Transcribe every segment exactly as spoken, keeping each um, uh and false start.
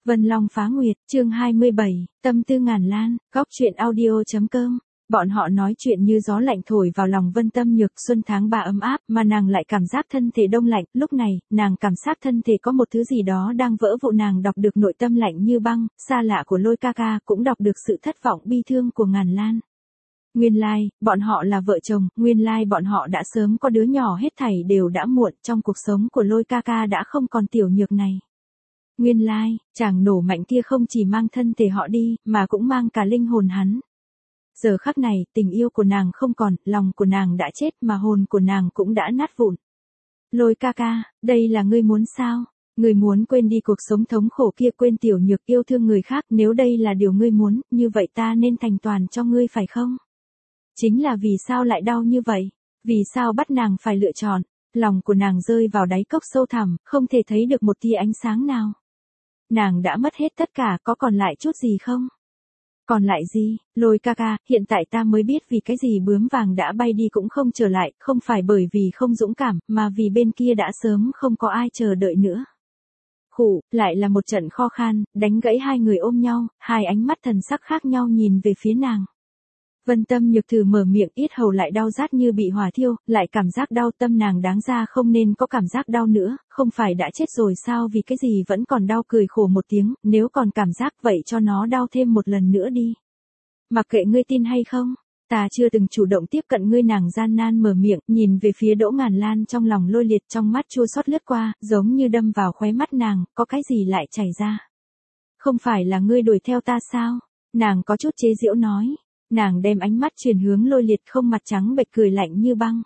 Vân Long Phá Nguyệt, chương hai mươi bảy, Tâm tư ngàn lan, góc truyện audio chấm com. Bọn họ nói chuyện như gió lạnh thổi vào lòng Vân Tâm Nhược, xuân tháng ba ấm áp mà nàng lại cảm giác thân thể đông lạnh, lúc này, nàng cảm giác thân thể có một thứ gì đó đang vỡ vụn, nàng đọc được nội tâm lạnh như băng, xa lạ của Lôi ca ca, cũng đọc được sự thất vọng bi thương của Ngàn Lan. Nguyên lai, like, bọn họ là vợ chồng, nguyên lai like, bọn họ đã sớm có đứa nhỏ, hết thảy đều đã muộn, trong cuộc sống của Lôi ca ca đã không còn tiểu nhược này. Nguyên lai, like, chàng nổ mạnh kia không chỉ mang thân thể họ đi, mà cũng mang cả linh hồn hắn. Giờ khắc này, tình yêu của nàng không còn, lòng của nàng đã chết mà hồn của nàng cũng đã nát vụn. Lôi ca ca, đây là ngươi muốn sao? Ngươi muốn quên đi cuộc sống thống khổ kia, quên tiểu nhược, yêu thương người khác, nếu đây là điều ngươi muốn, như vậy ta nên thành toàn cho ngươi phải không? Chính là vì sao lại đau như vậy? Vì sao bắt nàng phải lựa chọn? Lòng của nàng rơi vào đáy cốc sâu thẳm, không thể thấy được một tia ánh sáng nào. Nàng đã mất hết tất cả, có còn lại chút gì không? Còn lại gì? Lôi ca ca, hiện tại ta mới biết vì cái gì bướm vàng đã bay đi cũng không trở lại, không phải bởi vì không dũng cảm, mà vì bên kia đã sớm không có ai chờ đợi nữa. Khủ, lại là một trận kho khan, đánh gãy hai người ôm nhau, hai ánh mắt thần sắc khác nhau nhìn về phía nàng. Vân Tâm Nhược thử mở miệng, yết hầu lại đau rát như bị hỏa thiêu, lại cảm giác đau, tâm nàng đáng ra không nên có cảm giác đau nữa, không phải đã chết rồi sao, vì cái gì vẫn còn đau, cười khổ một tiếng, nếu còn cảm giác vậy cho nó đau thêm một lần nữa đi. Mặc kệ ngươi tin hay không, ta chưa từng chủ động tiếp cận ngươi, nàng gian nan mở miệng, nhìn về phía Đỗ Ngàn Lan, trong lòng lôi liệt, trong mắt chua xót lướt qua, giống như đâm vào khóe mắt nàng, có cái gì lại chảy ra. Không phải là ngươi đuổi theo ta sao? Nàng có chút chế giễu nói. Nàng đem ánh mắt chuyển hướng lôi liệt, không mặt trắng bệch, cười lạnh như băng.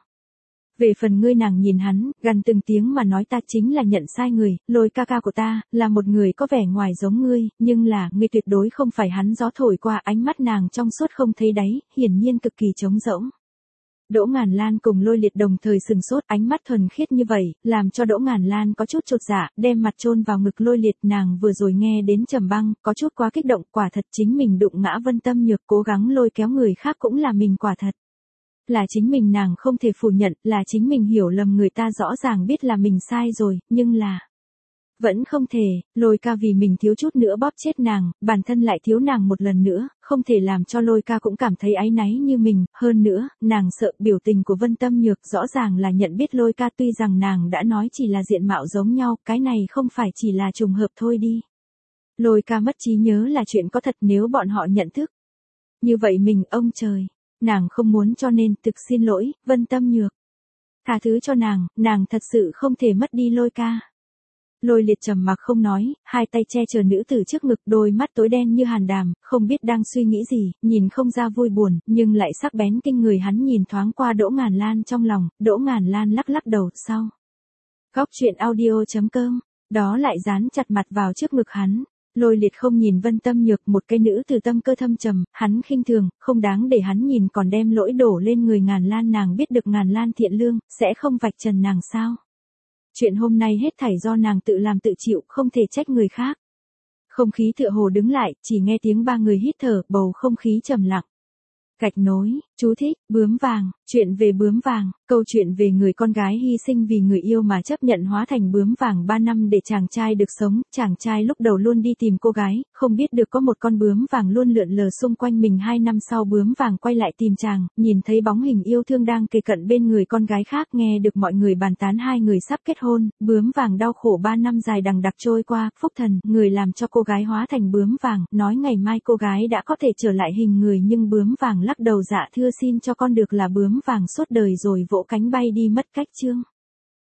Về phần ngươi, nàng nhìn hắn, gần từng tiếng mà nói, ta chính là nhận sai người, Lôi ca ca của ta, là một người có vẻ ngoài giống ngươi, nhưng là, ngươi tuyệt đối không phải hắn. Gió thổi qua, ánh mắt nàng trong suốt không thấy đáy, hiển nhiên cực kỳ trống rỗng. Đỗ Ngàn Lan cùng Lôi liệt đồng thời sừng sốt, ánh mắt thuần khiết như vậy, làm cho Đỗ Ngàn Lan có chút chột dạ, đem mặt chôn vào ngực Lôi liệt. Nàng vừa rồi nghe đến trầm băng, có chút quá kích động, quả thật chính mình đụng ngã Vân Tâm Nhược, cố gắng lôi kéo người khác cũng là mình, quả thật. Là chính mình, nàng không thể phủ nhận, là chính mình hiểu lầm người ta, rõ ràng biết là mình sai rồi, nhưng là... Vẫn không thể, Lôi ca vì mình thiếu chút nữa bóp chết nàng, bản thân lại thiếu nàng một lần nữa, không thể làm cho Lôi ca cũng cảm thấy áy náy như mình, hơn nữa, nàng sợ biểu tình của Vân Tâm Nhược, rõ ràng là nhận biết Lôi ca, tuy rằng nàng đã nói chỉ là diện mạo giống nhau, cái này không phải chỉ là trùng hợp thôi đi. Lôi ca mất trí nhớ là chuyện có thật, nếu bọn họ nhận thức. Như vậy mình, ông trời, nàng không muốn, cho nên, thực xin lỗi, Vân Tâm Nhược. Tha thứ cho nàng, nàng thật sự không thể mất đi Lôi ca. Lôi liệt trầm mặc không nói, hai tay che chở nữ tử trước ngực, đôi mắt tối đen như hàn đàm, không biết đang suy nghĩ gì, nhìn không ra vui buồn, nhưng lại sắc bén kinh người. Hắn nhìn thoáng qua Đỗ Ngàn Lan trong lòng, Đỗ Ngàn Lan lắc lắc đầu, sau. Góc truyện audio chấm com, đó lại dán chặt mặt vào trước ngực hắn. Lôi liệt không nhìn Vân Tâm Nhược, một cái nữ từ tâm cơ thâm trầm, hắn khinh thường, không đáng để hắn nhìn, còn đem lỗi đổ lên người Ngàn Lan. Nàng biết được Ngàn Lan thiện lương, sẽ không vạch trần nàng sao? Chuyện hôm nay hết thảy do nàng tự làm tự chịu, không thể trách người khác. Không khí tựa hồ đứng lại, chỉ nghe tiếng ba người hít thở, bầu không khí trầm lặng. Gạch nối, chú thích, bướm vàng, chuyện về bướm vàng, câu chuyện về người con gái hy sinh vì người yêu mà chấp nhận hóa thành bướm vàng ba năm để chàng trai được sống. Chàng trai lúc đầu luôn đi tìm cô gái, không biết được có một con bướm vàng luôn lượn lờ xung quanh mình. Hai năm sau bướm vàng quay lại tìm chàng, nhìn thấy bóng hình yêu thương đang kề cận bên người con gái khác, nghe được mọi người bàn tán hai người sắp kết hôn. Bướm vàng đau khổ ba năm dài đằng đẵng trôi qua, phúc thần, người làm cho cô gái hóa thành bướm vàng, nói ngày mai cô gái đã có thể trở lại hình người, nhưng bướm vàng lắc đầu, dạ thưa xin cho con được là bướm vàng suốt đời, rồi vỗ cánh bay đi mất cách chương.